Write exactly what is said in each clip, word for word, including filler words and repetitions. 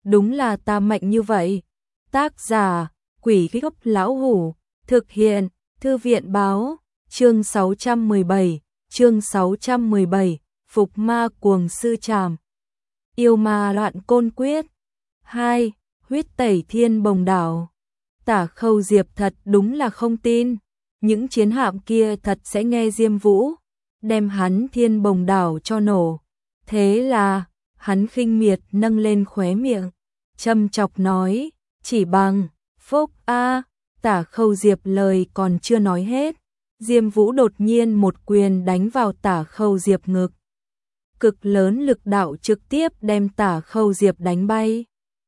đúng là ta mạnh như vậy. Tác giả, Quỷ Gốc Lão Hủ, thực hiện, Thư viện báo, chương sáu trăm mười bảy, chương sáu trăm mười bảy, Phục Ma Cuồng Sư Trảm. Yêu ma loạn côn quyết. hai. Huyết tẩy thiên bồng đảo. Tả Khâu Diệp thật đúng là không tin, những chiến hạm kia thật sẽ nghe Diêm Vũ, đem hắn thiên bồng đảo cho nổ. Thế là, hắn khinh miệt nâng lên khóe miệng, châm chọc nói, chỉ bằng, phúc a. Tả Khâu Diệp lời còn chưa nói hết, Diêm Vũ đột nhiên một quyền đánh vào Tả Khâu Diệp ngực. Cực lớn lực đạo trực tiếp đem Tả Khâu Diệp đánh bay.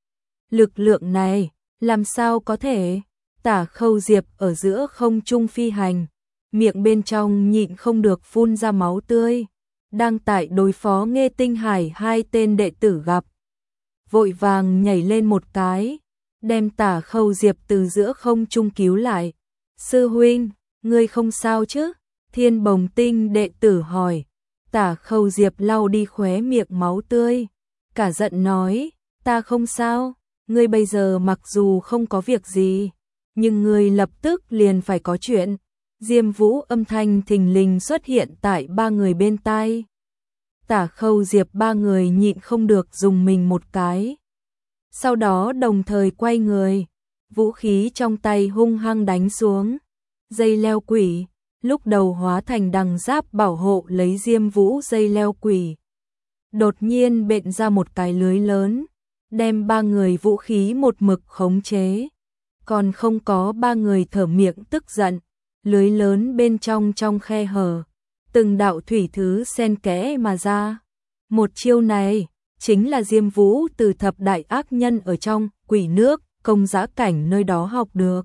Lực lượng này, làm sao có thể? Tả Khâu Diệp ở giữa không trung phi hành, miệng bên trong nhịn không được phun ra máu tươi, đang tại đối phó Nghê Tinh Hải hai tên đệ tử gặp. Vội vàng nhảy lên một cái, đem Tả Khâu Diệp từ giữa không trung cứu lại. Sư huynh, ngươi không sao chứ? Thiên Bồng Tinh đệ tử hỏi. Tả Khâu Diệp lau đi khóe miệng máu tươi, cả giận nói, ta không sao, ngươi bây giờ mặc dù không có việc gì, nhưng ngươi lập tức liền phải có chuyện. Diêm Vũ âm thanh thình lình xuất hiện tại ba người bên tai. Tả Khâu Diệp ba người nhịn không được dùng mình một cái. Sau đó đồng thời quay người, vũ khí trong tay hung hăng đánh xuống. Dây leo quỷ, lúc đầu hóa thành đằng giáp bảo hộ lấy Diêm Vũ dây leo quỷ. Đột nhiên bện ra một cái lưới lớn, đem ba người vũ khí một mực khống chế. Còn không có ba người thở miệng tức giận, lưới lớn bên trong trong khe hở, từng đạo thủy thứ xen kẽ mà ra. Một chiêu này, chính là Diêm Vũ từ thập đại ác nhân ở trong quỷ nước, công giá cảnh nơi đó học được.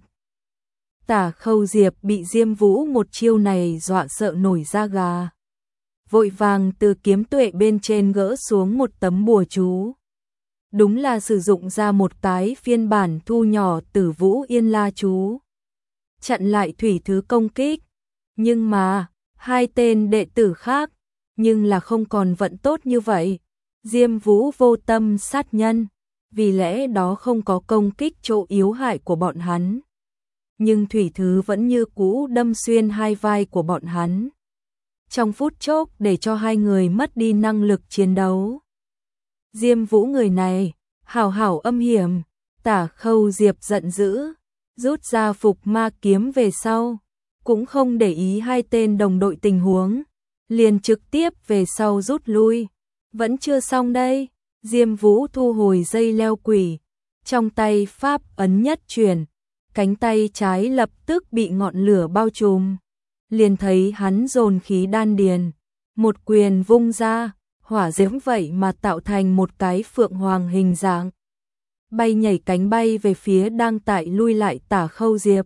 Tả Khâu Diệp bị Diêm Vũ một chiêu này dọa sợ nổi da gà. Vội vàng từ kiếm tuệ bên trên gỡ xuống một tấm bùa chú. Đúng là sử dụng ra một cái phiên bản thu nhỏ Tử Vũ Yên La chú, chặn lại thủy thứ công kích. Nhưng mà, hai tên đệ tử khác, nhưng là không còn vận tốt như vậy. Diêm Vũ vô tâm sát nhân, vì lẽ đó không có công kích chỗ yếu hại của bọn hắn. Nhưng thủy thứ vẫn như cũ đâm xuyên hai vai của bọn hắn, trong phút chốc để cho hai người mất đi năng lực chiến đấu. Diêm Vũ người này, hảo hảo âm hiểm. Tả Khâu Diệp giận dữ, rút ra Phục Ma kiếm về sau, cũng không để ý hai tên đồng đội tình huống, liền trực tiếp về sau rút lui. Vẫn chưa xong đây, Diêm Vũ thu hồi dây leo quỷ, trong tay pháp ấn nhất chuyển, cánh tay trái lập tức bị ngọn lửa bao trùm. Liền thấy hắn dồn khí đan điền, một quyền vung ra, hỏa diễm vậy mà tạo thành một cái phượng hoàng hình dạng, bay nhảy cánh bay về phía đang tại lui lại Tả Khâu Diệp.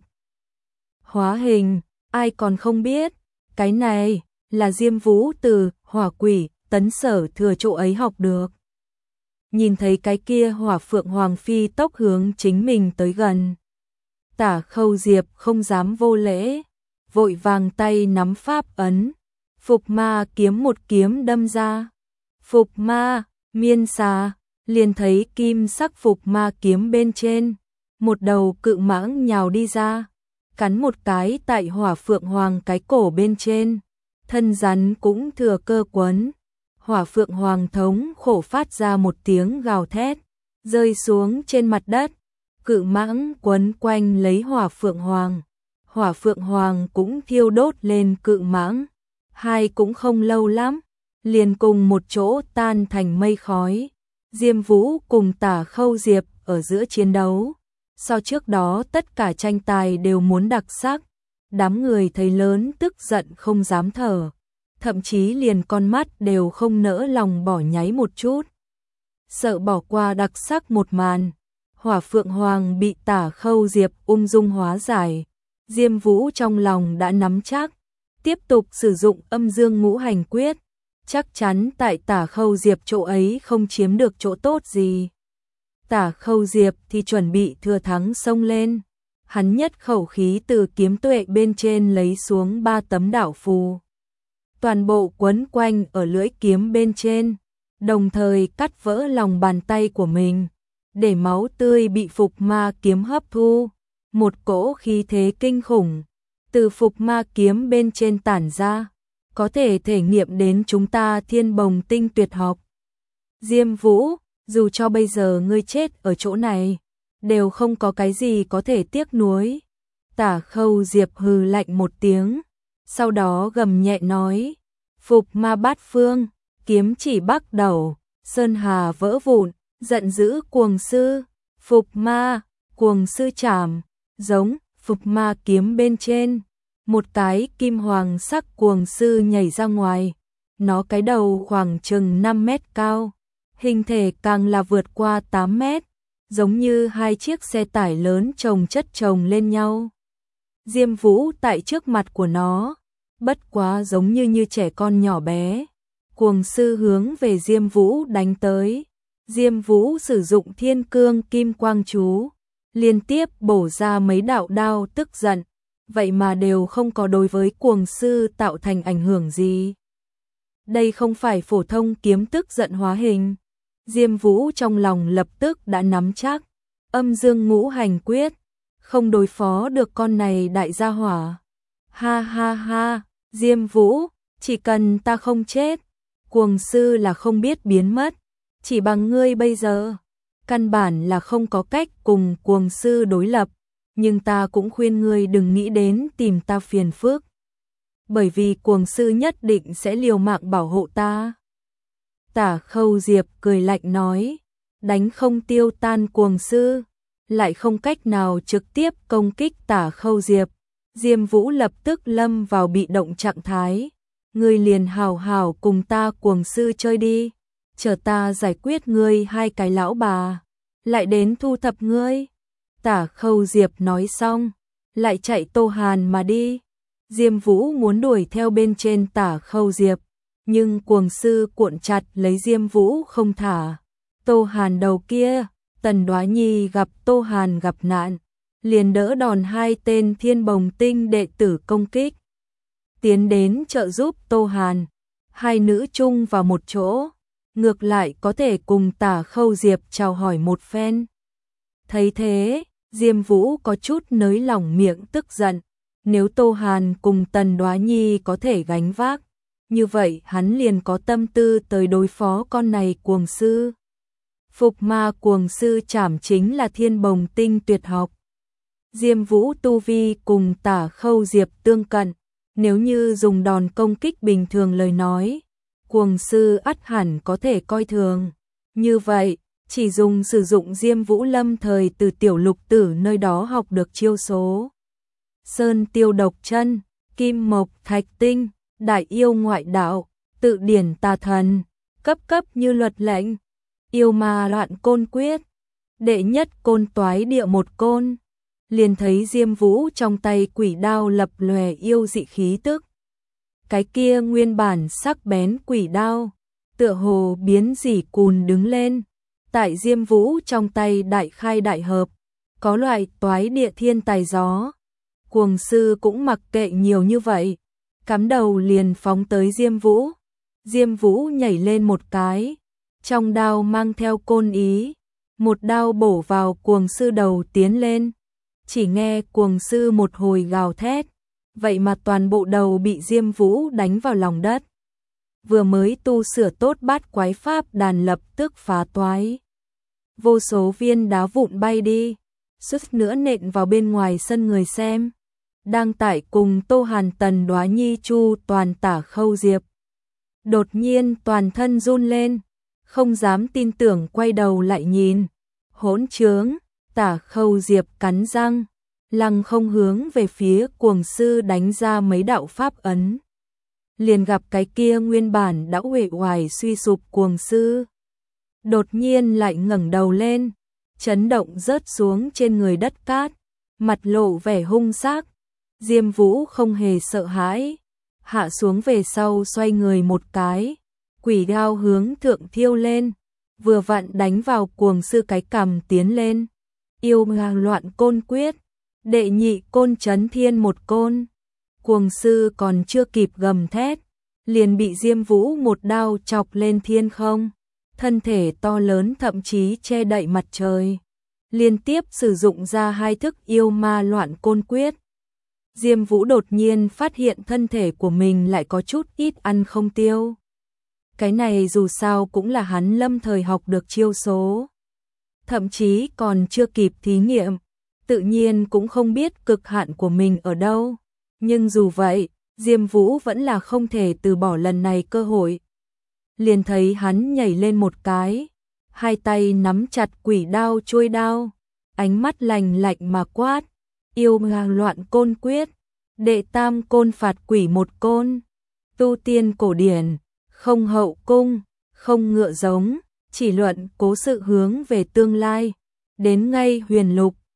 Hóa hình, ai còn không biết, cái này là Diêm Vũ từ Hỏa Quỷ Tấn Sở thừa chỗ ấy học được. Nhìn thấy cái kia hỏa phượng hoàng phi tốc hướng chính mình tới gần, Tả Khâu Diệp không dám vô lễ, vội vàng tay nắm pháp ấn, Phục Ma kiếm một kiếm đâm ra. Phục Ma, miên xà, liền thấy kim sắc Phục Ma kiếm bên trên, một đầu cự mãng nhào đi ra, cắn một cái tại hỏa phượng hoàng cái cổ bên trên, thân rắn cũng thừa cơ quấn. Hỏa phượng hoàng thống khổ phát ra một tiếng gào thét, rơi xuống trên mặt đất. Cự mãng quấn quanh lấy hỏa phượng hoàng, hỏa phượng hoàng cũng thiêu đốt lên cự mãng. Hai cũng không lâu lắm, liền cùng một chỗ tan thành mây khói. Diêm Vũ cùng Tả Khâu Diệp ở giữa chiến đấu, so trước đó tất cả tranh tài đều muốn đặc sắc. Đám người thấy lớn tức giận không dám thở, thậm chí liền con mắt đều không nỡ lòng bỏ nháy một chút, sợ bỏ qua đặc sắc một màn. Hỏa phượng hoàng bị Tả Khâu Diệp ung dung hóa giải, Diêm Vũ trong lòng đã nắm chắc, tiếp tục sử dụng âm dương ngũ hành quyết, chắc chắn tại Tả Khâu Diệp chỗ ấy không chiếm được chỗ tốt gì. Tả Khâu Diệp thì chuẩn bị thừa thắng xông lên, hắn nhất khẩu khí từ kiếm tuệ bên trên lấy xuống ba tấm đảo phù, toàn bộ quấn quanh ở lưỡi kiếm bên trên, đồng thời cắt vỡ lòng bàn tay của mình, để máu tươi bị Phục Ma kiếm hấp thu, một cỗ khí thế kinh khủng từ Phục Ma kiếm bên trên tản ra, có thể thể nghiệm đến chúng ta Thiên Bồng Tinh tuyệt học. Diêm Vũ, dù cho bây giờ ngươi chết ở chỗ này, đều không có cái gì có thể tiếc nuối. Tả Khâu Diệp hừ lạnh một tiếng, sau đó gầm nhẹ nói, Phục Ma bát phương, kiếm chỉ bắt đầu, sơn hà vỡ vụn, giận dữ cuồng sư, Phục Ma, cuồng sư chảm, giống, Phục Ma kiếm bên trên, một cái kim hoàng sắc cuồng sư nhảy ra ngoài, nó cái đầu khoảng chừng năm mét cao, hình thể càng là vượt qua tám mét, giống như hai chiếc xe tải lớn chồng chất chồng lên nhau. Diêm Vũ tại trước mặt của nó, bất quá giống như như trẻ con nhỏ bé. Cuồng sư hướng về Diêm Vũ đánh tới. Diêm Vũ sử dụng Thiên Cương Kim Quang chú, liên tiếp bổ ra mấy đạo đao tức giận, vậy mà đều không có đối với cuồng sư tạo thành ảnh hưởng gì. Đây không phải phổ thông kiếm tức giận hóa hình. Diêm Vũ trong lòng lập tức đã nắm chắc, âm dương ngũ hành quyết, không đối phó được con này đại gia hỏa. Ha ha ha, Diêm Vũ, chỉ cần ta không chết, cuồng sư là không biết biến mất, chỉ bằng ngươi bây giờ, căn bản là không có cách cùng cuồng sư đối lập, nhưng ta cũng khuyên ngươi đừng nghĩ đến tìm ta phiền phức, bởi vì cuồng sư nhất định sẽ liều mạng bảo hộ ta. Tả Khâu Diệp cười lạnh nói, đánh không tiêu tan cuồng sư, lại không cách nào trực tiếp công kích Tả Khâu Diệp. Diêm Vũ lập tức lâm vào bị động trạng thái, ngươi liền hào hào cùng ta cuồng sư chơi đi, chờ ta giải quyết ngươi hai cái lão bà, lại đến thu thập ngươi. Tả Khâu Diệp nói xong, lại chạy Tô Hàn mà đi. Diêm Vũ muốn đuổi theo bên trên Tả Khâu Diệp, nhưng cuồng sư cuộn chặt lấy Diêm Vũ không thả. Tô Hàn đầu kia, Tần Đoá Nhi gặp Tô Hàn gặp nạn, liền đỡ đòn hai tên Thiên Bồng Tinh đệ tử công kích, tiến đến trợ giúp Tô Hàn. Hai nữ chung vào một chỗ, ngược lại có thể cùng Tả Khâu Diệp chào hỏi một phen. Thấy thế, Diêm Vũ có chút nới lỏng miệng tức giận, nếu Tô Hàn cùng Tần Đoá Nhi có thể gánh vác, như vậy hắn liền có tâm tư tới đối phó con này cuồng sư. Phục Ma cuồng sư chảm chính là Thiên Bồng Tinh tuyệt học. Diêm Vũ tu vi cùng Tả Khâu Diệp tương cận, nếu như dùng đòn công kích bình thường lời nói, cuồng sư ắt hẳn có thể coi thường. Như vậy, chỉ dùng sử dụng Diêm Vũ lâm thời từ tiểu lục tử nơi đó học được chiêu số. Sơn tiêu độc chân, kim mộc thạch tinh, đại yêu ngoại đạo, tự điển tà thần, cấp cấp như luật lệnh, yêu ma loạn côn quyết, đệ nhất côn toái địa một côn. Liền thấy Diêm Vũ trong tay quỷ đao lập lòe yêu dị khí tức. Cái kia nguyên bản sắc bén quỷ đao, tựa hồ biến dỉ cùn đứng lên, tại Diêm Vũ trong tay đại khai đại hợp, có loại toái địa thiên tài gió. Cuồng sư cũng mặc kệ nhiều như vậy, cắm đầu liền phóng tới Diêm Vũ. Diêm Vũ nhảy lên một cái, trong đao mang theo côn ý, một đao bổ vào cuồng sư đầu tiến lên. Chỉ nghe cuồng sư một hồi gào thét, vậy mà toàn bộ đầu bị Diêm Vũ đánh vào lòng đất. Vừa mới tu sửa tốt bát quái pháp đàn lập tức phá toái. Vô số viên đá vụn bay đi, suýt nữa nện vào bên ngoài sân người xem. Đang tại cùng Tô Hàn Tần Đoá Nhi chu toàn Tả Khâu Diệp. Đột nhiên toàn thân run lên, không dám tin tưởng quay đầu lại nhìn. Hỗn trướng! Tả Khâu Diệp cắn răng, lăng không hướng về phía cuồng sư đánh ra mấy đạo pháp ấn. Liền gặp cái kia nguyên bản đã uể oải suy sụp cuồng sư. Đột nhiên lại ngẩng đầu lên, chấn động rớt xuống trên người đất cát, mặt lộ vẻ hung sắc. Diêm Vũ không hề sợ hãi, hạ xuống về sau xoay người một cái, quỷ đao hướng thượng thiêu lên, vừa vặn đánh vào cuồng sư cái cằm tiến lên. Yêu ma loạn côn quyết, đệ nhị côn chấn thiên một côn. Cuồng sư còn chưa kịp gầm thét, liền bị Diêm Vũ một đao chọc lên thiên không. thân thể to lớn thậm chí che đậy mặt trời. Liên tiếp sử dụng ra hai thức yêu ma loạn côn quyết. Diêm Vũ đột nhiên phát hiện thân thể của mình lại có chút ít ăn không tiêu. Cái này dù sao cũng là hắn lâm thời học được chiêu số. Thậm chí còn chưa kịp thí nghiệm, tự nhiên cũng không biết cực hạn của mình ở đâu. Nhưng dù vậy, Diêm Vũ vẫn là không thể từ bỏ lần này cơ hội. Liền thấy hắn nhảy lên một cái, hai tay nắm chặt quỷ đao chuôi đao, ánh mắt lạnh lạnh mà quát, yêu ma loạn côn quyết, đệ tam côn phạt quỷ một côn, tu tiên cổ điển, không hậu cung, không ngựa giống, chỉ luận cố sự hướng về tương lai, đến ngay huyền lục,